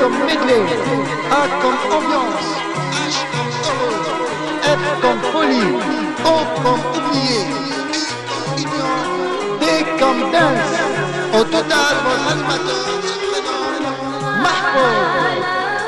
comme medley, A comme ambiance, H comme heureux, F comme folie, O comme oublié, U comme union, D comme dance. Au total, votre animateur se prénomme Mahfouz.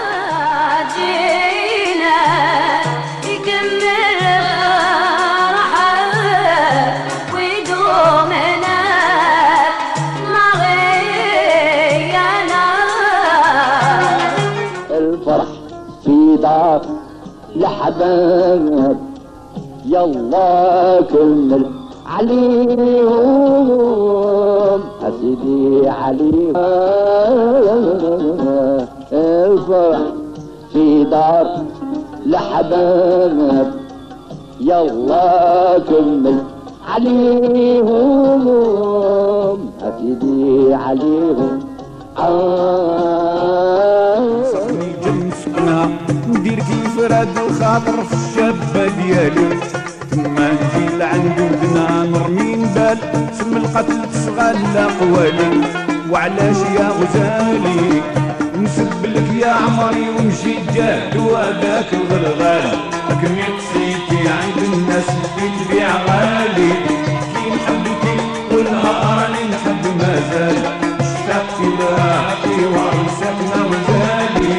الفرح في دار الأحباب يلا كمل عليهم أسيدي عليهم الفرح في دار الأحباب يلا كمل عليهم أسيدي عليهم صبني جنسنا ندير كيف راد الخاطر في الشابة ديالي تما نجي لعند ودنا نرمي نبال سم القتل تصغى الاقوالي وعلاش يا غزالي نسب لك يا عمري ونجي جاد وهذاك الغلغال كمي قصيتي عند الناس اللي تبيع غالي كي نحبتي والنهار اللي نحب مازال اشتقت لراحتي وعرسكنا وزالي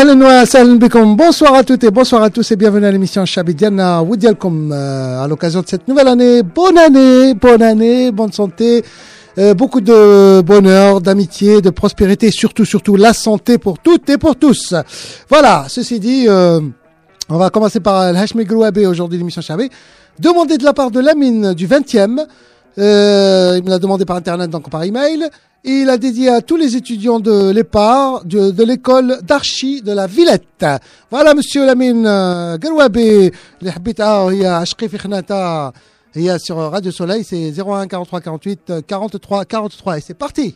Ahlan sahlan bikum. Bonsoir à toutes et bonsoir à tous et bienvenue à l'émission Chabidiana Woudialkom à l'occasion de cette nouvelle année. Bonne année, bonne santé, beaucoup de bonheur, d'amitié, de prospérité, surtout la santé pour toutes et pour tous. Voilà, ceci dit, on va commencer par le Hachmi Grouabé aujourd'hui l'émission Chabé. Demandé de la part de Lamine du 20e. Il me l'a demandé par internet, donc par email. Et il a dédié à tous les étudiants de l'EPAR, de l'école d'archi de la Villette. Voilà, monsieur Lamine Garouabé, les habitants, il y a Ashqi fi Khnata, il y a sur Radio Soleil, c'est 01 43 48 43 43. Et c'est parti.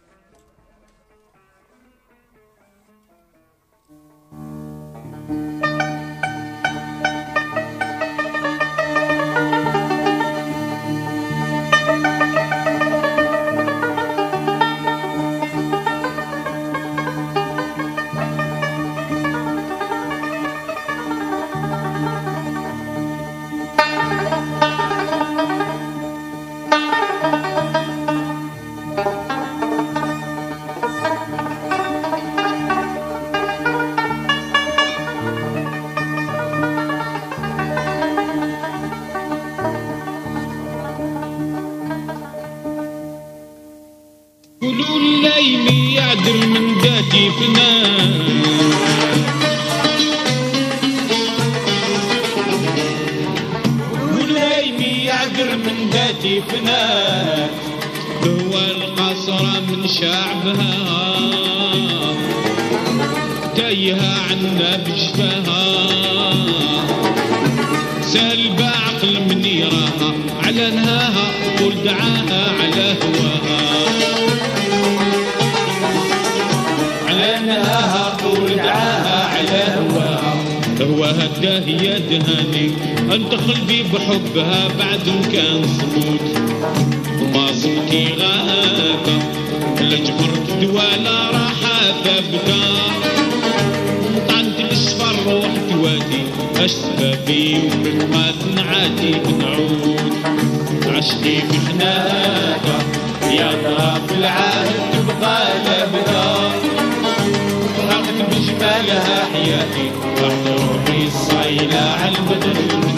بحبها بعد كان صمود وما صمتي غابة لا جبرت دوالا راحة ثابتة طعنت الصفر روحت وادي أسبابي وما تنعاتي بنعود عشقي في خناقة يا ضرب العهد تبقى لابدة رغم بجمالها حياتي رحت روحي الصايلة عالبدر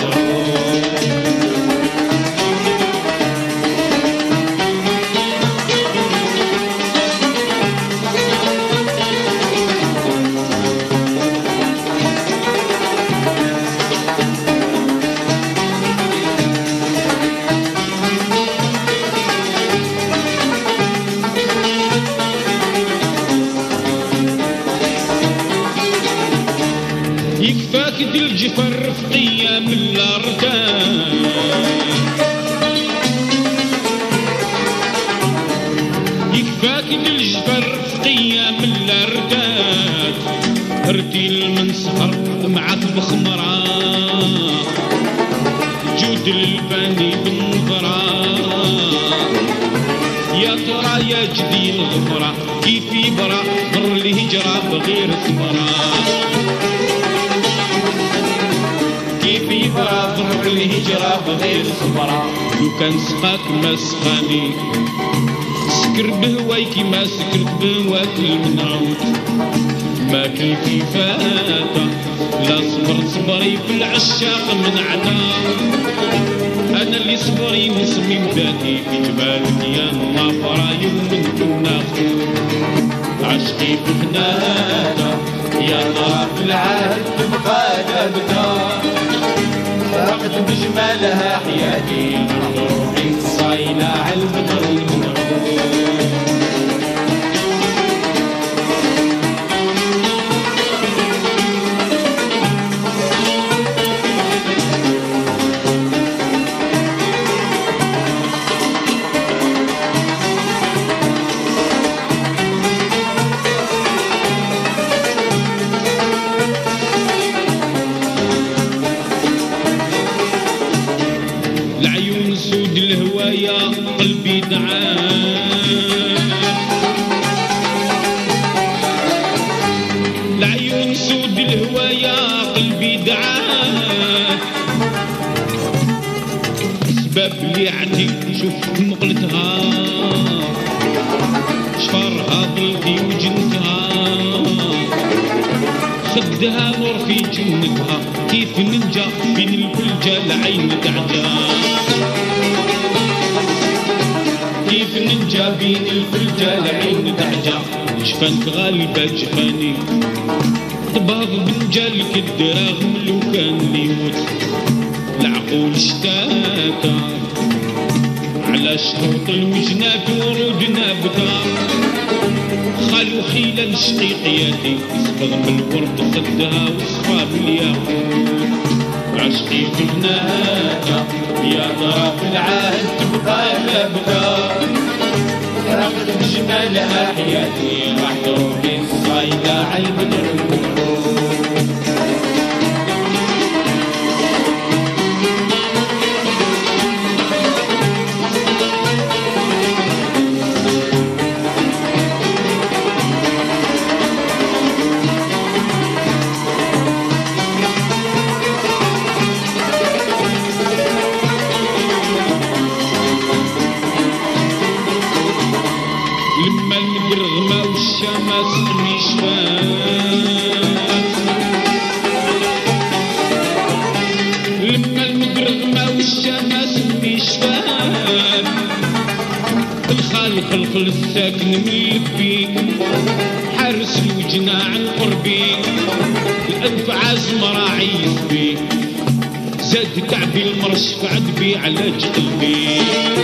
الجفر رفقية من الأردان يكفاك الجفر رفقية من الأردان ردي المنسهر معك بخمرة جود الباني بالنظرة يا ترى يا جدي الغفرة كيف يبرى مر الهجرة بغير ثمرة كيف يبرى ضر الهجرة بغير صبرة لو كان سقاك ما سقاني سكر بهوايك ما سكرت بهواك المنعوت ما كل فاتة لا صبرت صبري في العشاق من عنا أنا اللي صبري وصمي ذاتي في جبال الدنيا نافرة يوم كنا عشقي في خناقة يا طرف العهد تبقى لابدة فرقت بجمالها حياتي روحي صايلة عالبدر المنعود قلبي دعان العيون سود الهوايا قلبي دعان سبب اللي عندي شوف مقلتها شفرها ضلتي وجنتها خدها نور في جنتها كيف ننجى بين الفلجة العين دعجة كيف ننجى بين الفلجة العين دعجة جفانك غالبة جفاني طباغ بنجالك الدراغم لو كان يموت العقول اشتاكا على شروط الوجنات ورودنا بكا خالو خيلا شقيقياتي يصبغ من الورد خدها وصفى بالياقوت عشقي في هناك يا ترى في العهد تبقى لا بكا رقد جمالها حياتي راح تروحي الصايدة عالبدر الخلق الساكن من فيك حارس الوجنا عن قربيك الأنف عازم راعي بيك زاد كعبي المرش فعدبي على قلبي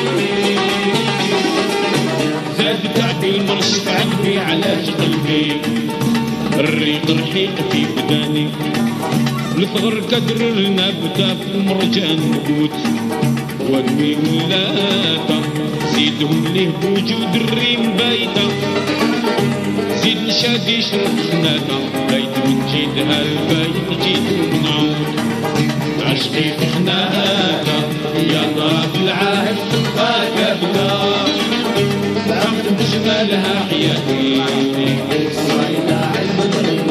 زاد كعبي المرش فعدبي على قلبي الريق رحيق في بداني الثغر كدر النبتة في المرجان قوت ودوي ولاتا زيدهم ليه بوجود الريم بايتا زيد نشاد يشرب خناتا بايت من جيدها البايت جيد ونعود عشقي في خناتا يا طرف العهد تبقى كبدا رغم بجمالها حياتي صايدة عالبدر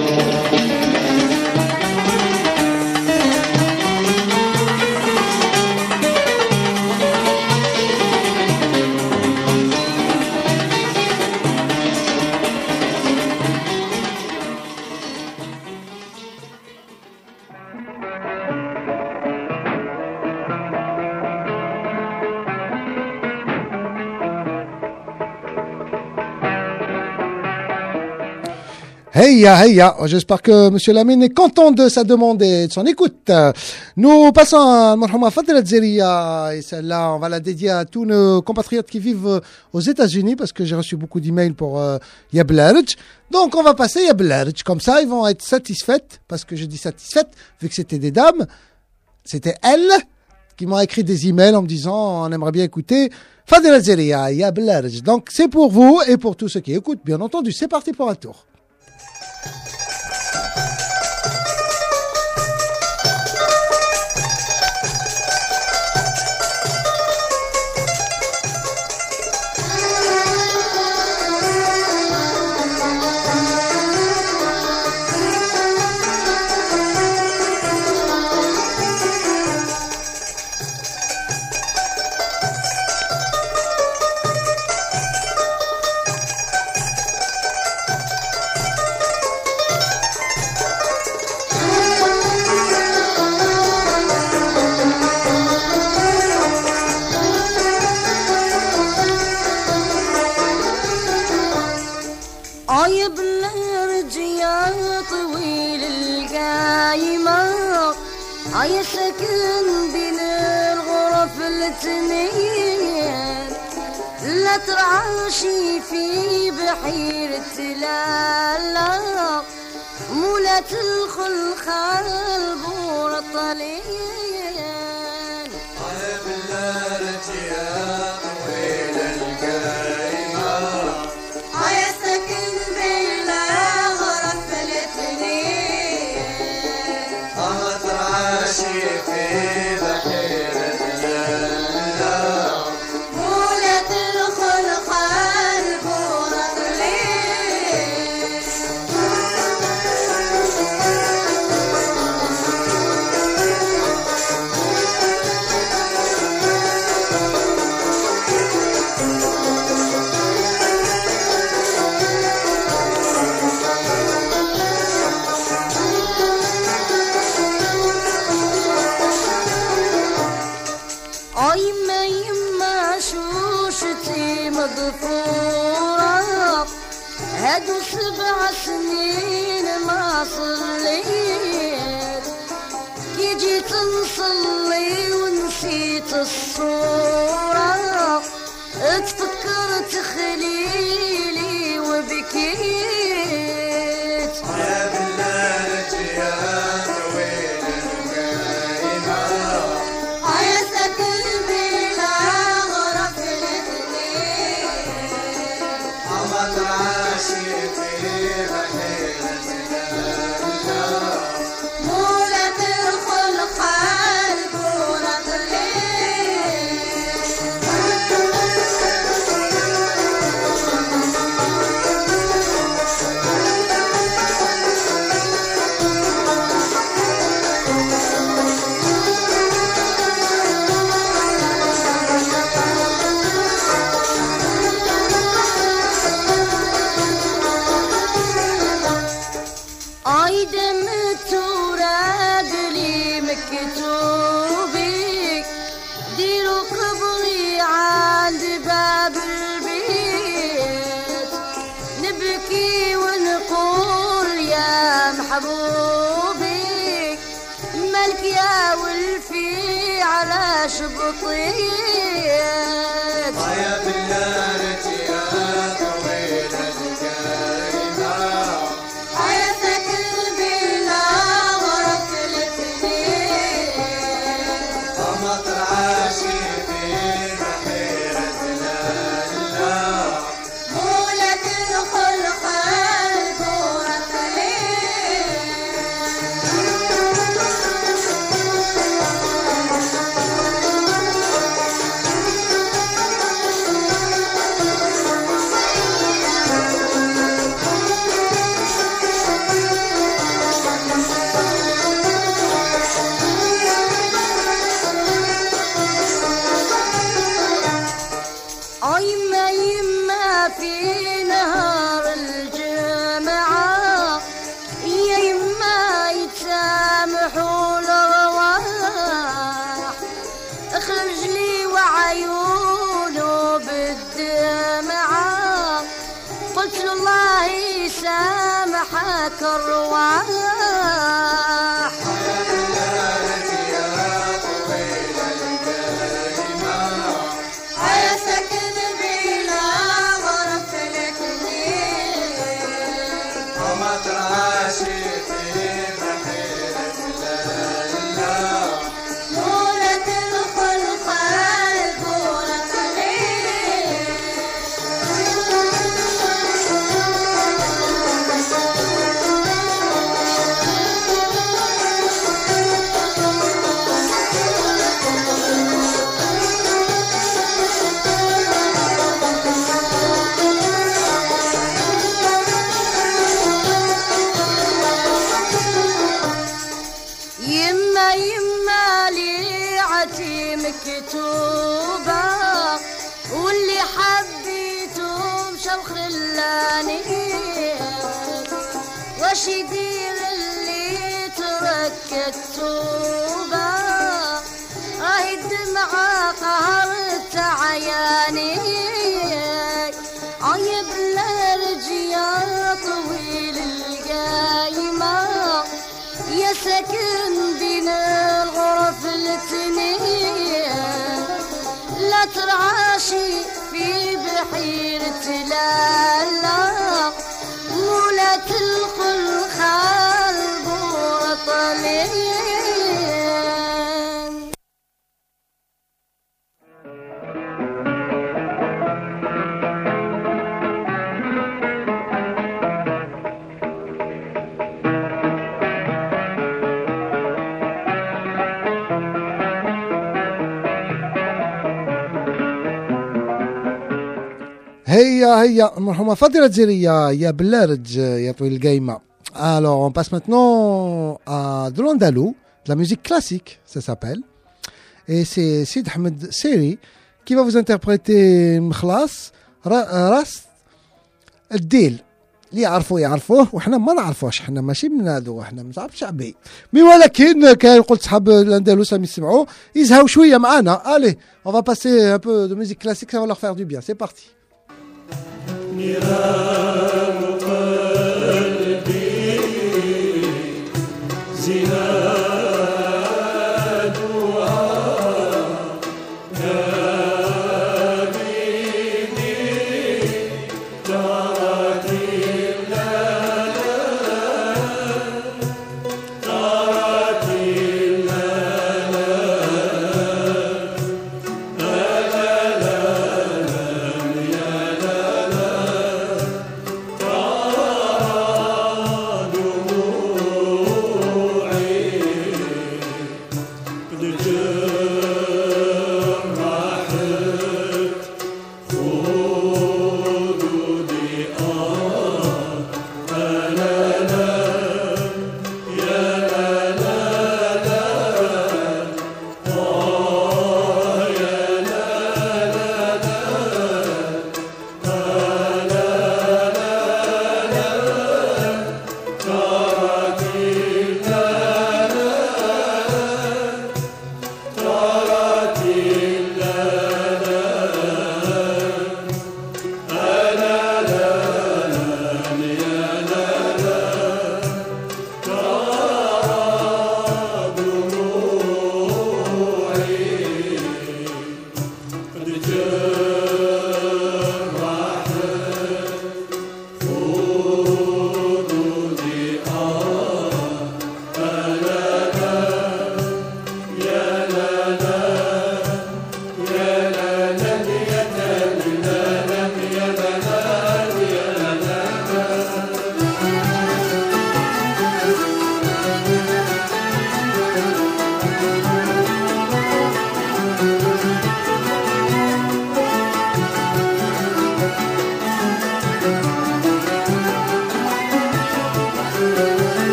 Heya, heya. J'espère que Monsieur Lamine est content de sa demande et de son écoute. Nous passons à Marhouma Fadela Zeria. Et celle-là, on va la dédier à tous nos compatriotes qui vivent aux États-Unis parce que j'ai reçu beaucoup d'emails pour Yablarj. Donc, on va passer Yablarj. Comme ça, ils vont être satisfaites parce que je dis satisfaites vu que c'était des dames. C'était elles qui m'ont écrit des emails en me disant on aimerait bien écouter Fadela Zeria, Yablarj. Donc, c'est pour vous et pour tous ceux qui écoutent, bien entendu. C'est parti pour un tour. عايا ساكن بين الغرف الاثنين لا ترعاشي في بحيرة لالا مولا تدخل خالبور الطليل عايا بالله يا طويل القايمة عايا ساكن بين الغرف الاثنين ماشي في بحيرة لالا مولا تدخل خالبور الطليل مغفورة هادو 7 سنين ما صليت كي جيت نصلي ونسيت الصورة تفكرت خليلي وبكيت يا بلالك يا طويل القايمة يا ساكن بلا غرف الاثنين عمد عاشي في بحيرة الأنهار مولة الخلق الكرة مكتوبي ديروا قبري عند باب البيت نبكي ونقول يا محبوبي مالك يا ولفي على شبطيت يا بلالك يا طويل القايمة يا ساكن بلا غرف الاثنين عمد عاشي في بحيرة الأنهار مولة الخلق الكرة يما في نهار الجمعة يا يما يتسامحوا الأرواح اخرج لي وعيونه بالدمعة قلت له الله يسامحك الرواح يا ساكن بلا غرف الاثنين عمد عاشي في بحيرة الأنهار مولة الخلق الكرة يما يما ليعتي مكتوبة واللي حبيته مشى وخلاني واش يدير اللي ترك التوبة راهي الدمعة قهرت عياني يا بلالج يا طويل القايمة يا ساكن بين الغرف الاثنين لا ترعاشي في بحيرة لالا مولة الخلق البرطلين هيا مرحومة فاضلة جزيرية يا بلارج يا طويل القايمة. Alors on passe maintenant à de l'andalou, de la musique classique, ça s'appelle. Et c'est Sid Ahmed Seri qui va vous interpréter مخلاص راس الديل. اللي يعرفوه وحنا ما نعرفوش، حنا ماشي من هذو، حنا من شعب شعبي مي، ولكن كان قلت صحاب الاندلس راهم يسمعوا يزهاو شويه معانا. Allez, on va passer un peu de musique classique, ça va leur faire du bien. C'est parti. نيران قلبي زنادها نبيني ترك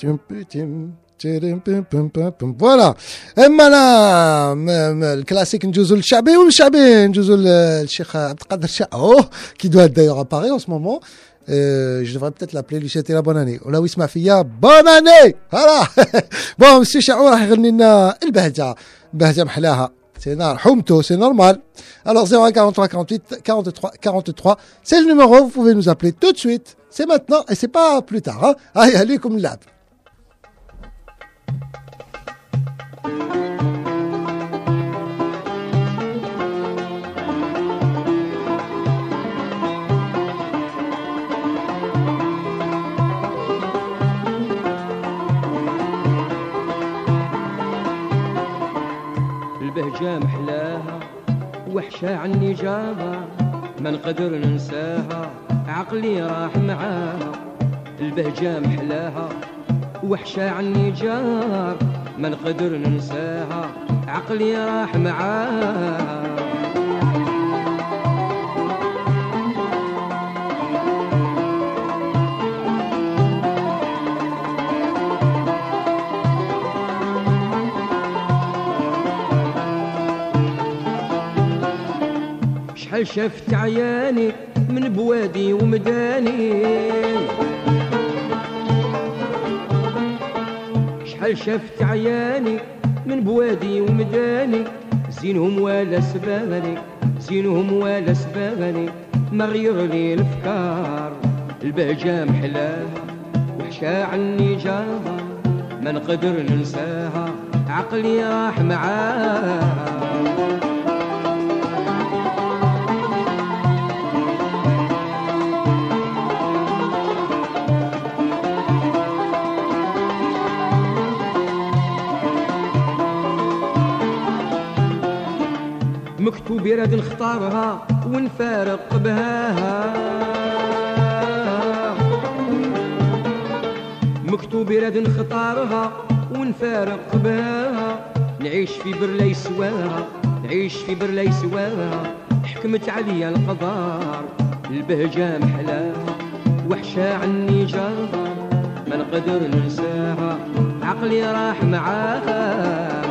فوالا. اما انا الكلاسيك ندوزو للشعبي ومن الشعبي ندوزو للشيخ عبد القادر اوه كي دو دايوغ اباري اون سو مومون. Je devrais peut-être l'appeler lui souhaiter la bonne année. ولا ويسمع فيا bonne année. فوالا. بون مسيو شعور راح يغني لنا البهجه، بهجه محلاها. C'est Humto, c'est normal. Alors 0143 48 43 43, c'est le numéro, vous pouvez nous appeler tout de suite. C'est maintenant et c'est pas plus tard. Hein. Allez, allez comme l'ab. البهجة محلاها وحشة عني جابها ما نقدر ننساها عقلي راح معاها. البهجة محلاها وحشة عني جار ما نقدر ننساها عقلي راح معاها. شحال شفت عياني من بوادي ومداني، شحال شفت عياني من بوادي ومداني، زينهم ولا سباني زينهم ولا سباني ما غير لي الافكار. البهجة محلاها وحشة عني جارها ما نقدر ننساها عقلي راح معاها. مكتوب يراد نختارها ونفارق بهاها، مكتوب يراد نختارها ونفارق بهاها. نعيش في برلا يسواها نعيش في برلا يسواها حكمت عليا القدر. البهجة محلاها وحشة عني جارها ما نقدر ننساها عقلي راح معاها.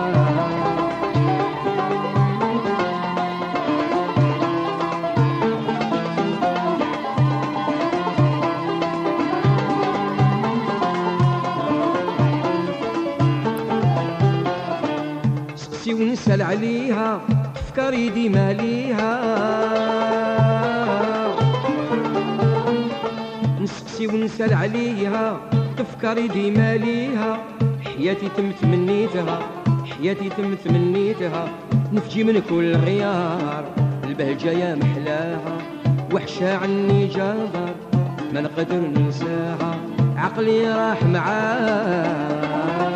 ونسأل عليها أفكاري ديما ليها، نسقسي ونسأل عليها أفكاري ديما ليها. حياتي تمت منيتها حياتي تمت منيتها نفجي من كل غيار. البهجة يا محلاها وحشة عني جابر ما نقدر ننساها عقلي راح معاها.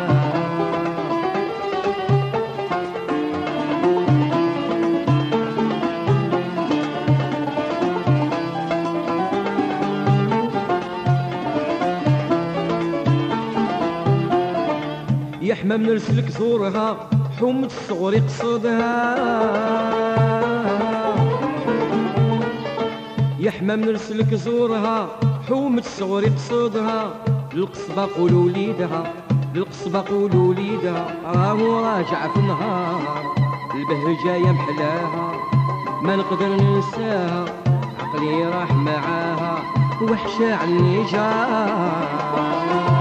يا حمام نرسلك زورها حومة الصغر يقصدها، يا حمام نرسلك زورها حومة الصغر يقصدها. للقصبة قولوا ليدها للقصبة قولوا ليدها راهو راجع في النهار. البهجة يا محلاها ما نقدر ننساها عقلي راح معاها وحشة عني جار.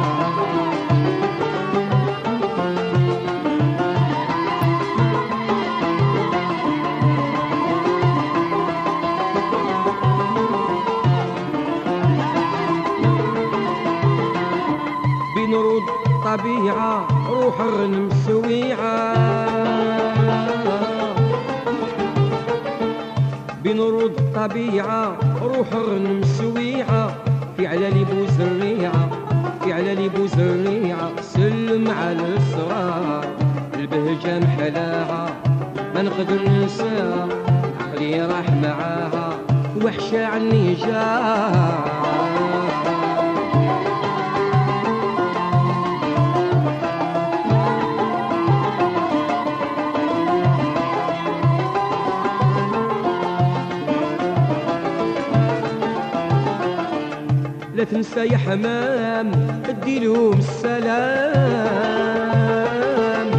بنرود طبيعة روح الغنم سويعة، بنرود طبيعة روح الغنم سويعة. في علالي بوزريعة في علالي بوزريعة سلم على الأسرار. البهجة محلاها ما نقدر ننساها عقلي راح معاها وحشة عني جار. لا تنسى يا حمام ادي لهم السلام.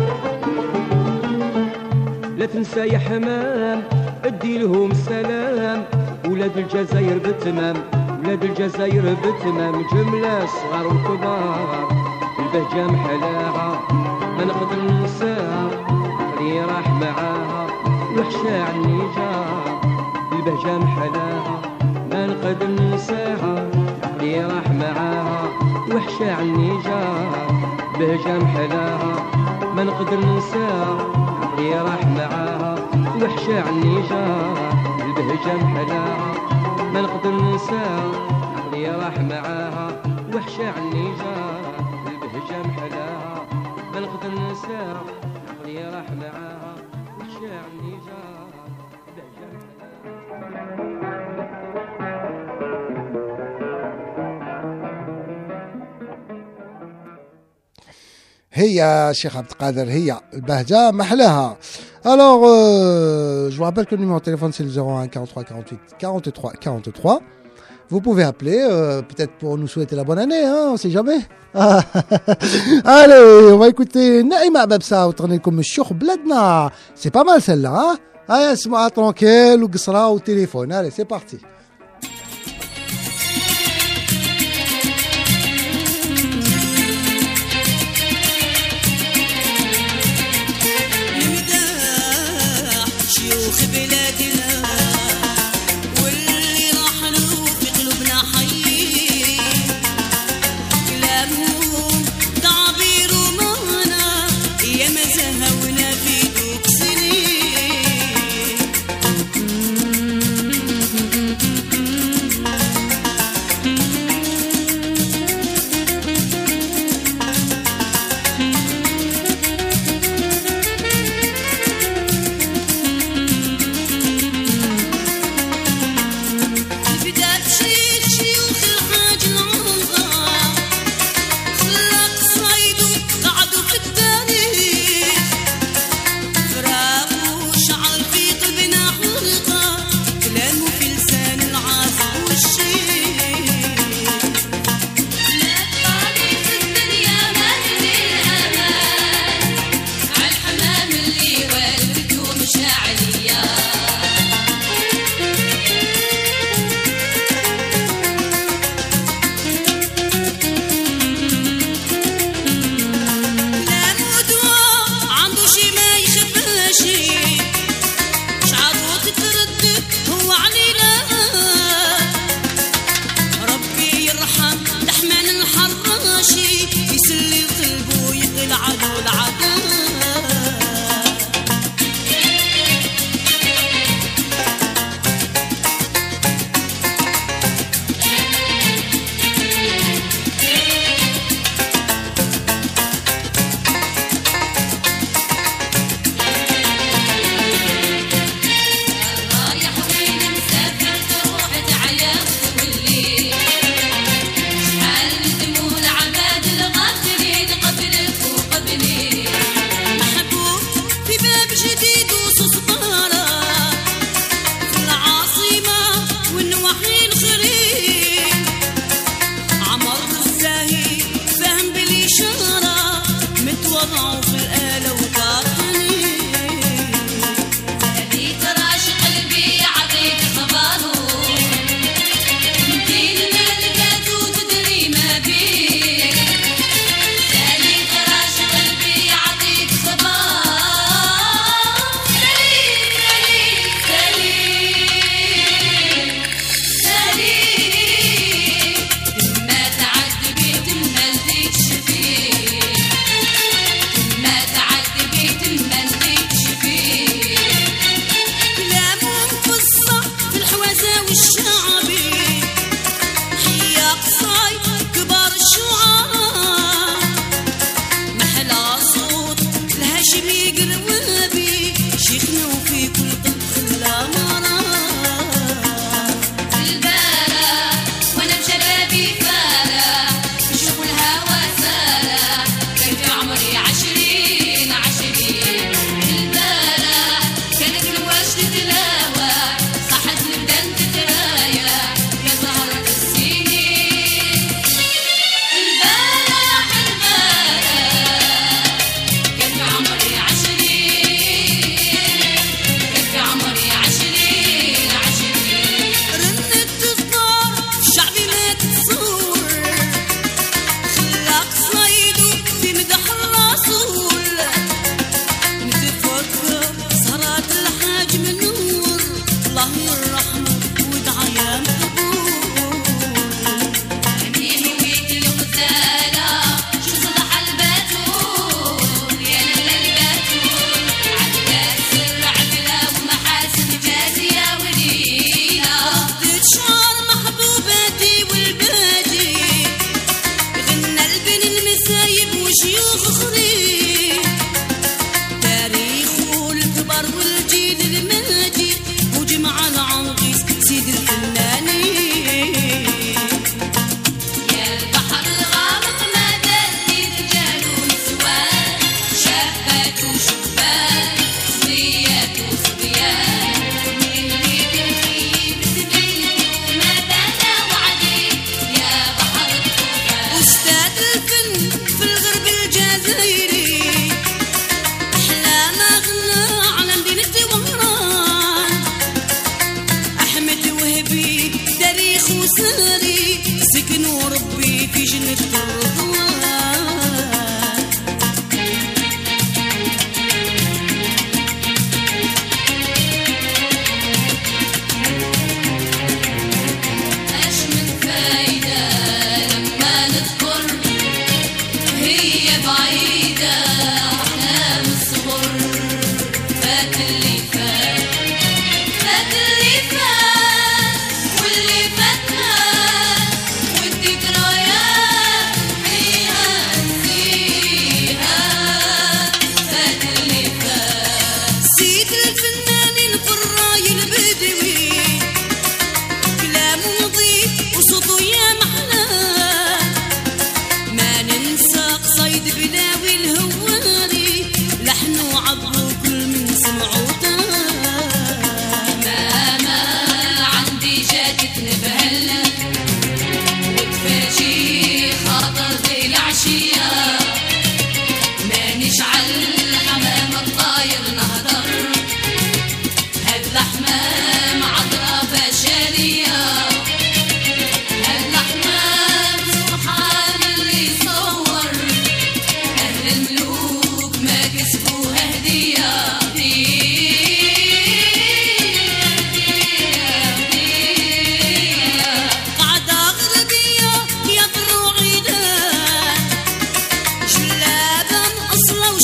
لا تنسى يا حمام ادي لهم السلام. ولاد الجزائر بالتمام، ولاد الجزائر بالتمام، جملة صغار وكبار، البهجة محلاها ما نقدر ننساها، اللي راح معاها وحشة عني جار. البهجة محلاها ما نقدر ننساها، اللي راح معاها وحشة عني جار. بهجة محلاها ما نقدر ننساها، اللي راح معاها وحشة عني جار. البهجة محلاها ما نقدر ننساها، اللي راح معاها وحشة عني جار. البهجة محلاها ما نقدر ننساها، اللي راح معاها وحشة عني جار. البهجة هي Cheikh Abdelkader, هي البهجة محلاها. Alors, je vous rappelle que le numéro de téléphone c'est le 01 43 48 43 43. Vous pouvez appeler, peut-être pour nous souhaiter la bonne année, hein, on sait jamais. Allez, on va écouter Naïma Babsa, comme Chouk Bladna. C'est pas mal celle-là, hein. Allez, اسمعها tranquille, ou قصرة au téléphone. Allez, c'est parti. شيوخ بلادنا واللي راحلوا في قلوبنا حيين، كلامهم تعبير ومعنى يا ما زهونا في دوك سنين.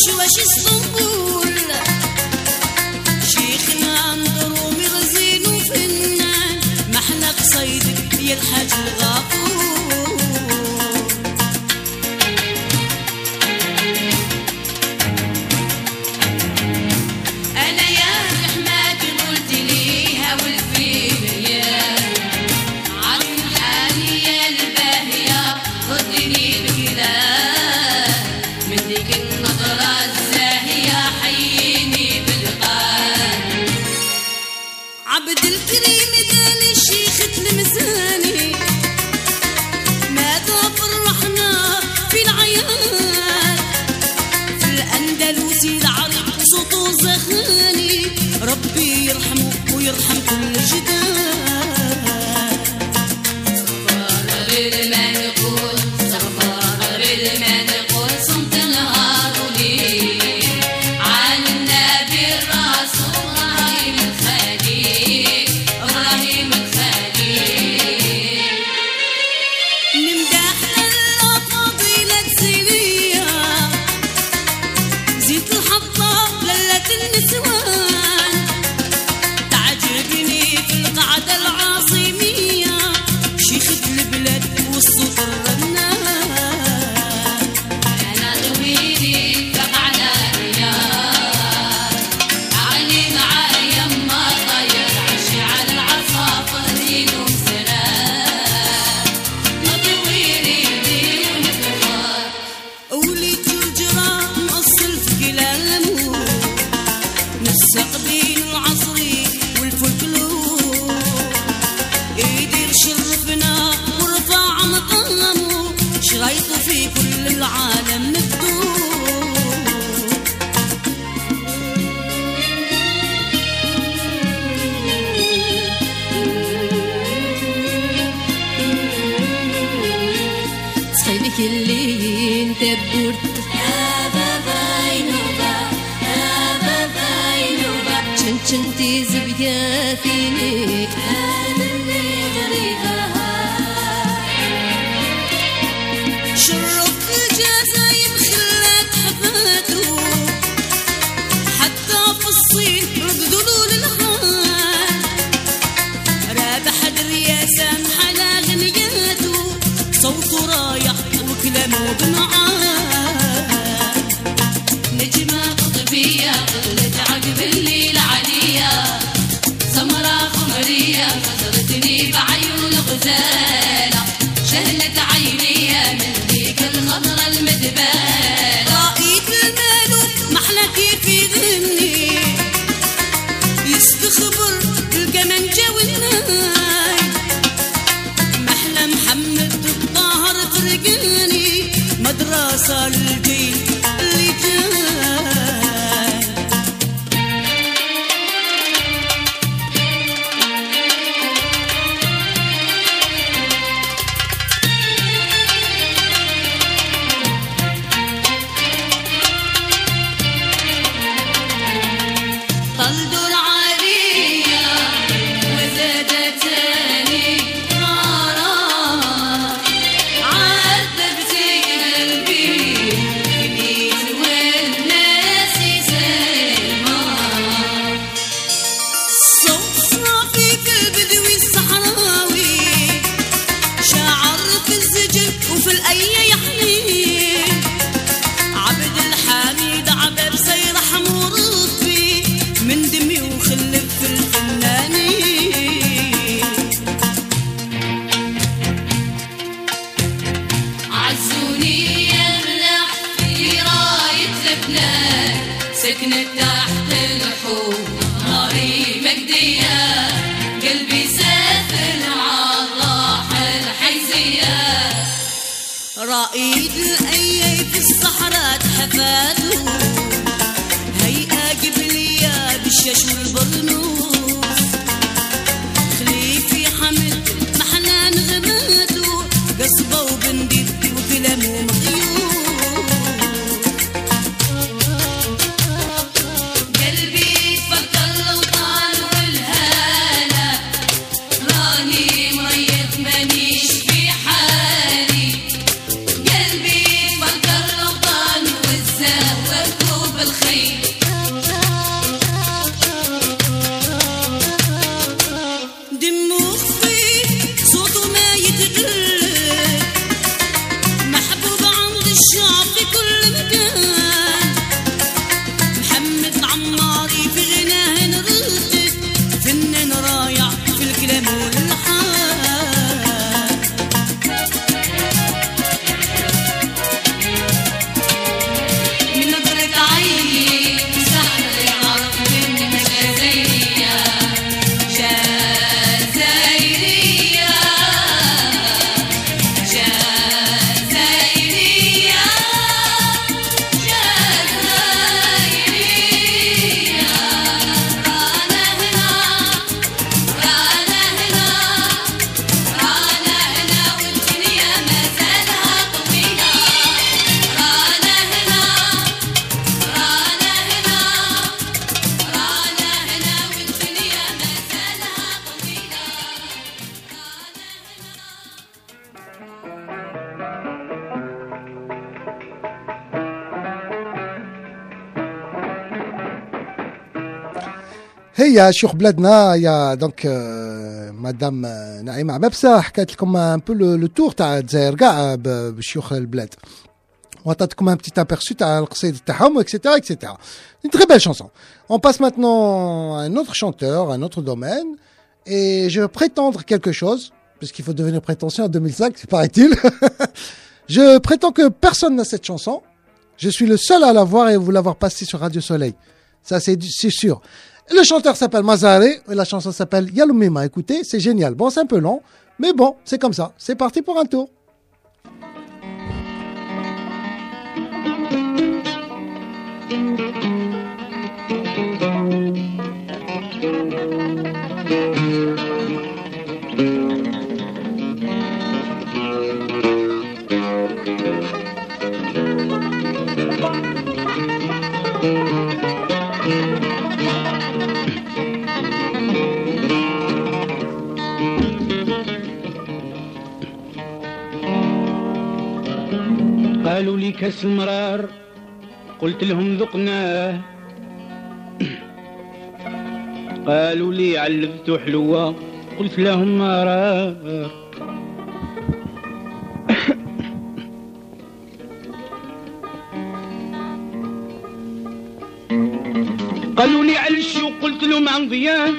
وشواش اسطنبول شيخنا مضرومي غزين وفنان محنا قصيدك يا الحاج الغفور انا يا رحمات قلت ليها والفين يا عن حالي يا الباهيه ردني بكذا من ذيك النظره الزاهيه حييني بالقلب عبد الكريم داني الشيخ تلمساني ماذا فرحنا في العيان في الأندلسي العريق صوته زخاني ربي يرحمه ويرحم كل جدان صفار بالمنقول صفار بالمنقول صمت نهار وليل عن النبي الرسول إبراهيم الخليل إبراهيم الخليل نمدح الله فضيلة سنية زيت الحطة للة النسوان تعجبني في القعدة العاصمية شيخة البلاد والصوت الرنان أنا طويلي فقعدة رياض أغني معايا يما طير عشي على العصافر دينهم سلام طويلي دين الكفار وليت الجرى مأصل في كلامه نسق بين العصري والفولكلور يدير شرفنا ورفع مقامه شرايطه في كل العالم مفتوح صحيبك اللي انت بورت يا بابا ينوبا يا بابا ينوبا شنشنتي زبقة فيني انا اللي غريبة شرف الجزايم خلات حفاته حتى في الصين رقدوا له للخان رابح الرياسة محلى غنياته صوته رايح وكلامه بمعان نجمة قطبية طلت عقب الليل عليا سمرة خمرية خسرتني بعيون غزالة شهلت عينيا من ذيك النظرة المدبالة رأيت المالوك محلى كيف يغني يستخبر الكمانجة والناي محلى محمد الطاهر فرقاني مدرسة للجيل اللي جاي طلدوا العالية وزادت تاني غرام عذبتي قلبي بنيت والناس يسلمون صوت صافي في البدوي الصحراوي شاعر في الزجل وفي الأي يحمي عبد الحميد عبر سيرح مرفي من دمي وخلف في الفنانين عزوني يا ملح في راية لبنان سكنت تحت الحوم ناري مجدية قلبي سافر عالراح الحيزية رائد الأيام في الصحراء حفاته هيئة قبلية بالشاش والبرنوس خليفي حمد محلى نغماته قصبة وبندق وكلامه مخيوط قلبي فكر الوطن والهالة راني مريض مانيش في حالي قلبي فكر الوطن والزهوة هي شيوخ بلادنا يا دونك مدام نعيمة عبابسة حكيت لكم ان بو لو تور تاع الجزائر كاع بشيوخ البلاد وعطاتكم ان بتيت ابيرسو تاع القصيد تاعهم اكسيتيرا اكسيتيرا. Une très belle chanson. On passe maintenant à un autre chanteur, un autre domaine, et je vais prétendre quelque chose, puisqu'il faut devenir prétentieux en 2005, paraît-il. Je prétends que personne n'a cette chanson. Je suis le seul à l'avoir et vous l'avoir passée sur Radio Soleil. Ça, c'est sûr. Le chanteur s'appelle Mazaré et la chanson s'appelle Yalumima. Écoutez, c'est génial. Bon, c'est un peu long, mais bon, c'est comme ça. C'est parti pour un tour. قالوا لي كاس المرار قلت لهم ذقناه قالوا لي علبته حلوة قلت لهم مرار قالوا لي على الشوق قلت لهم عن ضياه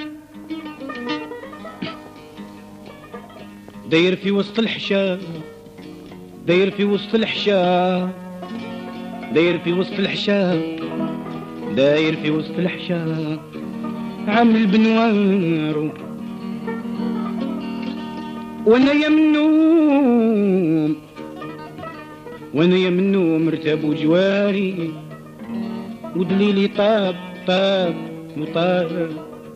داير في وسط الحشا داير في وسط الحشا داير في وسط الحشا داير في وسط الحشا عامل بنوار وانا يا منوم وانا يا منوم مرتاب جواري ودليلي طاب طاب وطاب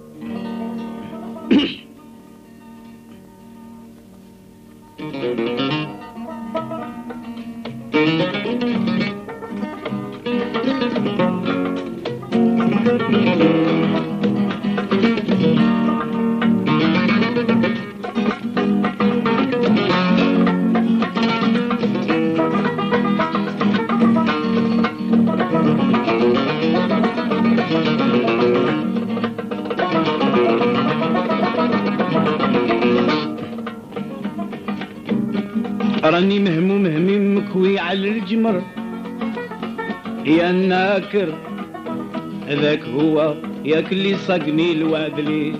راني مهموم هميم مكوي على الجمر يا الناكر هذاك هو ياك اللي صقني الوعد لي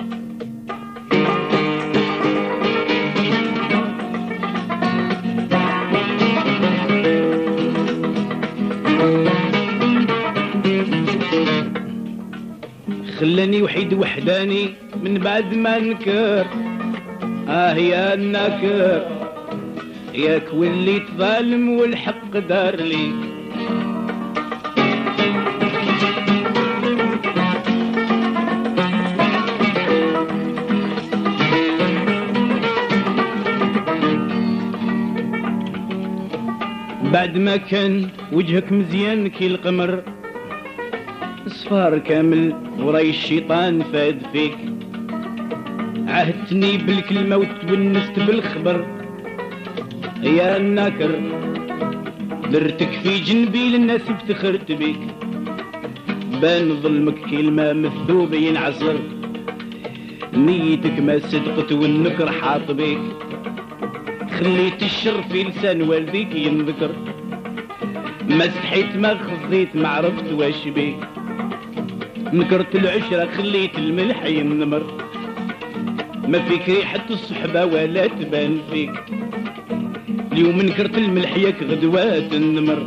خلاني وحيد وحداني من بعد ما نكر يا الناكر ياك وليت ظالم والحق دار لي بعد ما كان وجهك مزيان كي القمر صفار كامل وراي الشيطان فاد فيك عهدتني بالكلمة وتونست بالخبر يا الناكر درتك في جنبي للناس افتخرت بيك بان ظلمك كلمة مذوب ينعصر نيتك ما صدقت والنكر حاط بيك خليت الشر في لسان والديك ينذكر ما استحيت ما خزيت ما عرفت واش بيك نكرت العشرة خليت الملح ينمر ما فيك ريحة الصحبة ولا تبان فيك اليوم نكرت الملح ياك غدوات النمر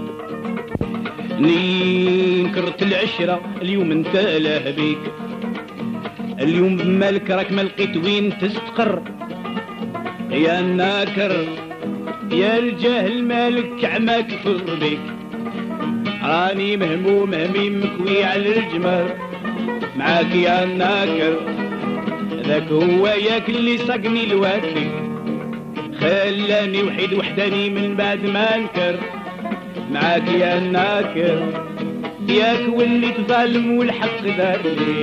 نكرت العشرة اليوم انت له بيك اليوم بمالك راك ما لقيت وين تستقر يا ناكر يا الجاهل مالك عماك فر بيك راني مهموم هميم مكوي على الجمر معاك يا ناكر ذاك هو ياك اللي سقني الوادي خلاني وحيد وحداني من بعد ما انكر معاك يا ناكر ياك واللي تظالم والحق دار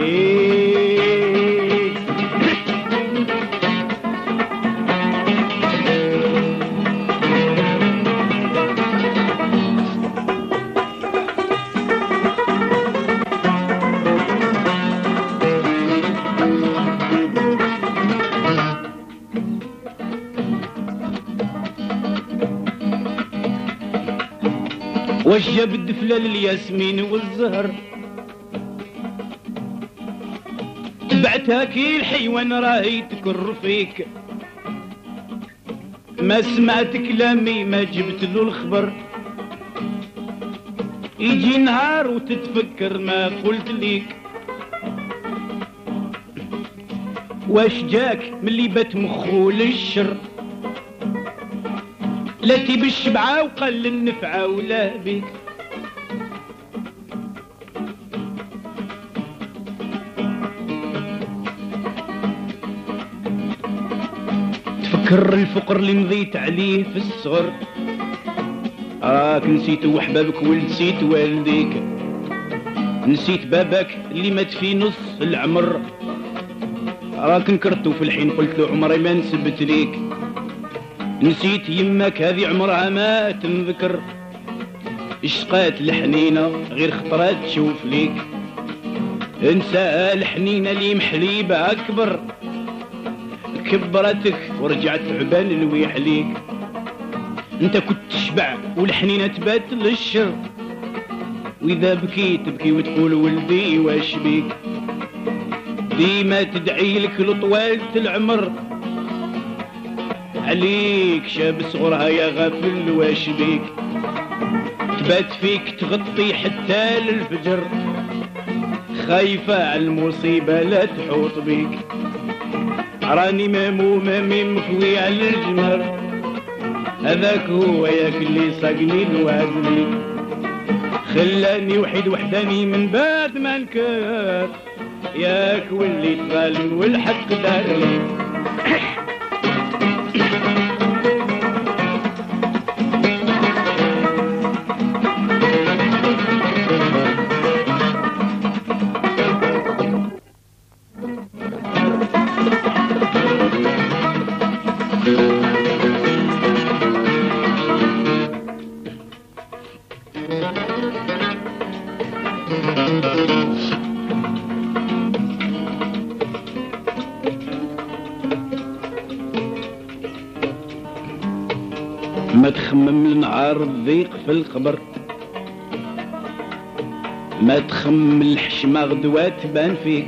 ليك واش جاب الدفلة للياسمين والزهر تبعتها كي الحيوان راهي تكر فيك ما سمعت كلامي ما جبت له الخبر يجي نهار وتتفكر ما قلت ليك واش جاك ملي بات مخو للشر لا تيب الشبعة وقل النفعة ولا بيك تفكر الفقر اللي مضيت عليه في الصغر راك نسيت وحبابك ونسيت والديك نسيت بابك اللي مات في نص العمر راك نكرتو في الحين قلت له عمري ما نسبت ليك نسيت يمك هذه عمرها ما تنذكر اشقات الحنينة غير خطرات تشوف ليك انسى الحنينة اللي محليبة اكبر كبرتك ورجعت عبان الويح ليك انت كنت تشبع والحنينة تبات للشر واذا بكيت تبكي وتقول ولدي واش بيك ديما تدعي لك لطوالة العمر عليك شاب صغرها يا غافل واش بيك تبات فيك تغطي حتى للفجر خايفة على المصيبة لا تحوط بيك راني مهموم هميم مكوي على الجمر هذاك هو ياك اللي ساقني الوعد ليك خلاني وحيد وحداني من بعد ما نكر ياك واللي تظالم والحق دار ليك ما تخمم النهار الضيق في القبر ما تخمم الحشمة غدوة تبان فيك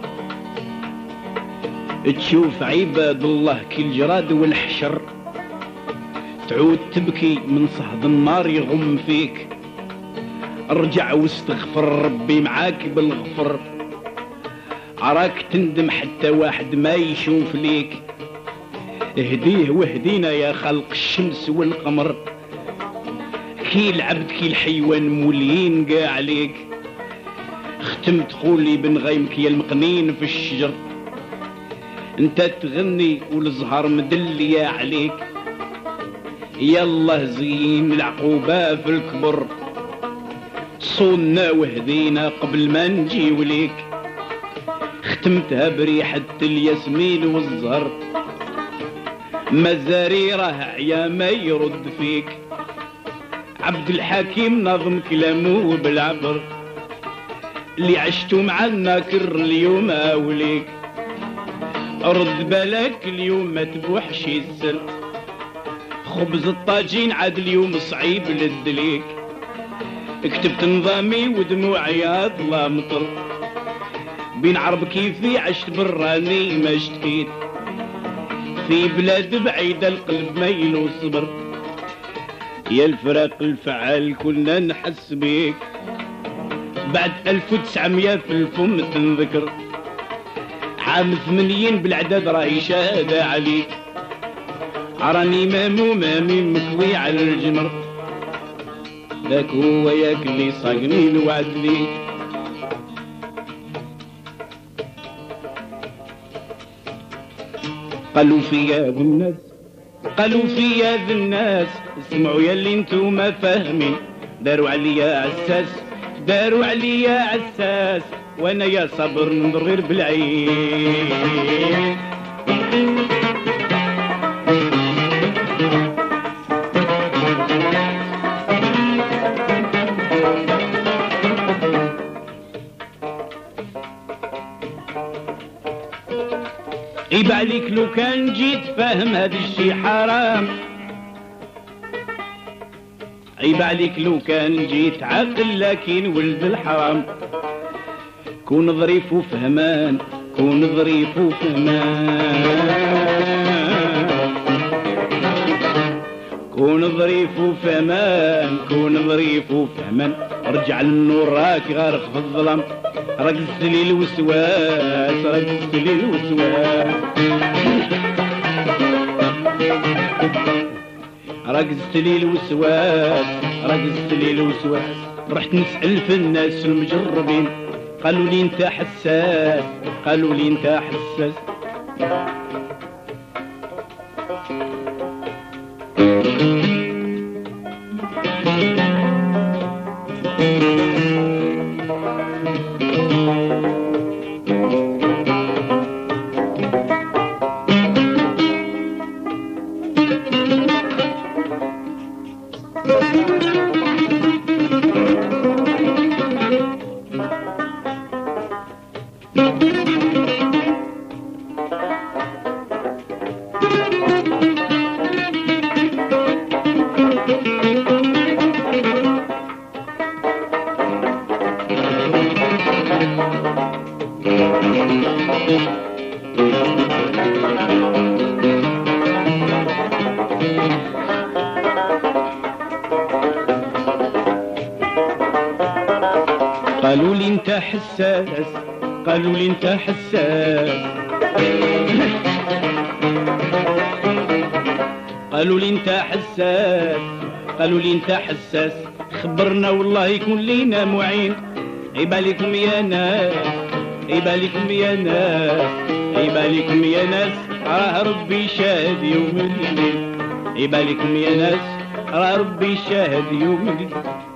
تشوف عباد الله كي الجراد والحشر تعود تبكي من صهد النار يغم فيك ارجع واستغفر ربي معاك بالغفر عراك تندم حتى واحد ما يشوف ليك اهديه واهدينا يا خلق الشمس والقمر كي العبد كي الحيوان مولين قاع عليك ختمت قولي بن غيمك يا المقنين في الشجر انت تغني والزهر مدلية عليك يلا زين العقوبة في الكبر صونا وهدينا قبل ما نجي وليك ختمتها بريحة الياسمين والزهر مزاريره عيا ما يرد فيك عبد الحكيم نظم كلامه بالعبر اللي عشتو مع الناكر اليوم اوليك رد بالك اليوم ما تبوحش السل خبز الطاجين عاد اليوم صعيب للدليك كتبت نظامي ودموعي الله مطر بين عرب كيفي عشت براني ما اشتكيت في بلاد بعيدة القلب ميل وصبر يا الفراق الفعال كنا نحس بيك بعد 1900 في الفم تنذكر عام 80 بالعداد راهي شهادة عليك راني مامي مكوي على الجمر ذاك هو ياك اللي صاقني الوعد ليك قالوا فيا ذا الناس قالوا فيا ذا الناس اسمعوا يا اللي انتو ما فاهمين داروا عليا عساس داروا عليا عساس وانا يا صبر ننظر غير بالعين عيب عليك لو كان جيت فاهم هذا الشي حرام عيب عليك لو كان جيت عاقل لكن ولد الحرام كون ظريف وفهمان كون ظريف وفهمان كون ظريف وفهمان كون ظريف وفهمان رجع للنور راك غارق في الظلام رقصت لي الوسواس رقصت لي الوسواس رقصت لي الوسواس رقصت لي الوسواس رحت نسأل في الناس المجربين قالوا لي انت حساس قالوا لي انت حساس قالوا لي انت حساس قالوا لي انت حساس قالوا لي انت حساس قالوا لي انت حساس خبرنا والله يكون لينا معين عيب عليكم يا ناس عيب عليكم يا ناس عيب عليكم يا ناس راه ربي شاهد يوم الدين عيب عليكم يا ناس راه ربي شاهد يوم الدين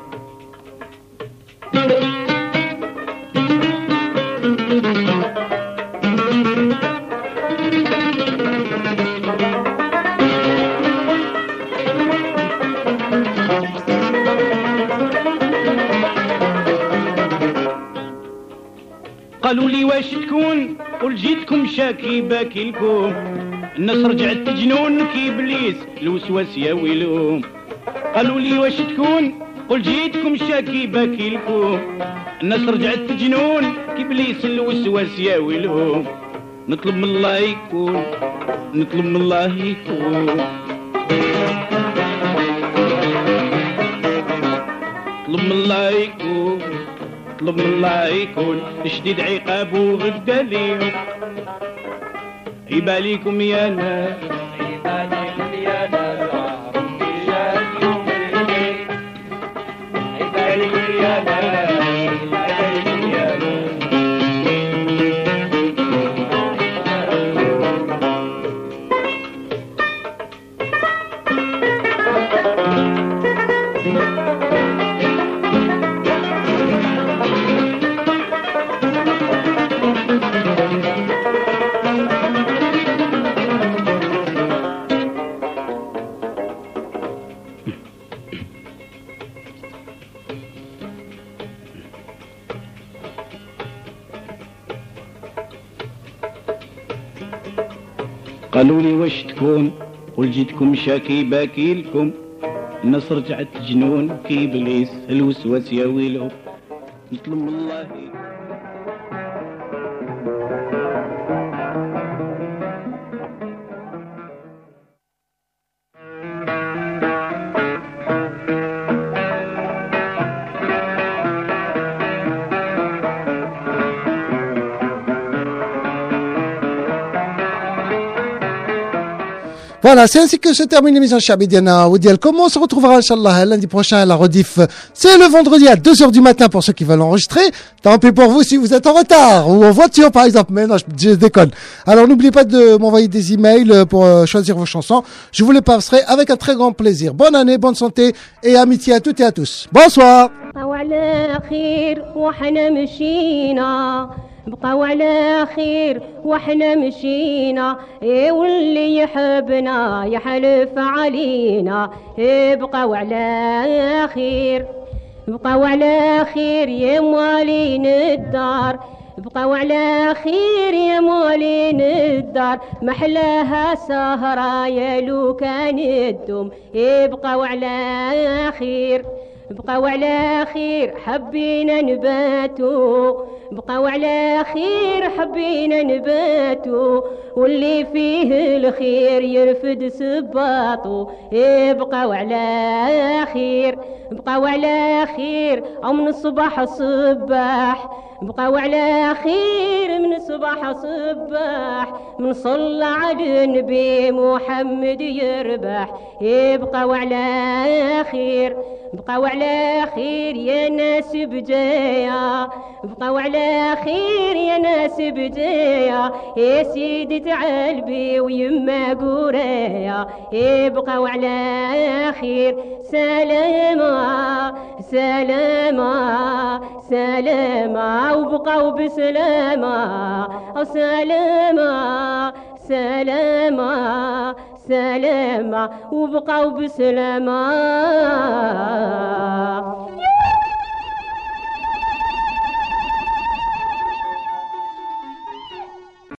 قالوا لي واش تكون قل جيتكم شاكي باكي لكم الناس رجعت تجنون كي ابليس الوسواس يا ويلهم قالوا لي واش تكون قل جيتكم شاكي باكي لكم الناس رجعت تجنون كي ابليس الوسواس يا ويلهم نطلب من الله يكون نطلب من الله يكون نطلب من الله يكون نطلب من الله يكون شديد عقابه غدا ليهم عيب عليكم يا ناس عيب عليكم يا ناس ربي شاهد يوم الدين عيب عليكم يا ناس عيب عليكم يا ناس قالوا لي واش تكون ولجيتكم شاكي باكي لكم الناس رجعت جنون كي ابليس الوسواس يا ويلو نطلب من الله Voilà, c'est ainsi que se termine l'émission Chabidiana Wodielkom. On se retrouvera, Inch'Allah, lundi prochain à la rediff. C'est le vendredi à 2h du matin pour ceux qui veulent enregistrer. Tant pis pour vous si vous êtes en retard ou en voiture, par exemple. Mais non, je déconne. Alors, n'oubliez pas de m'envoyer des emails pour choisir vos chansons. Je vous les passerai avec un très grand plaisir. Bonne année, bonne santé et amitié à toutes et à tous. Bonsoir. بقاو على خير واحنا مشينا واللي يحبنا يحلف علينا بقاو على خير بقاو على خير يا موالين الدار بقاو على خير يا موالين الدار محلاها سهرة يا لو كان الدم بقاو على خير بقاو على خير حبينا نباتو بقاو على خير حبينا نباتو واللي فيه الخير يرفد سباطو بقاو على خير بقاو على خير او من الصباح الصباح بقاو على خير من الصباح صباح من صلى على النبي محمد يربح بقاو على خير بقاو على خير يا ناس بجايا بقاو على خير يا ناس بجايا يا سيدي تعال بي ويما قرايا بقاو على خير سلامة سلامة سلامة وبقاو بسلامة سلامة سلامة سلامة وبقاو بسلامة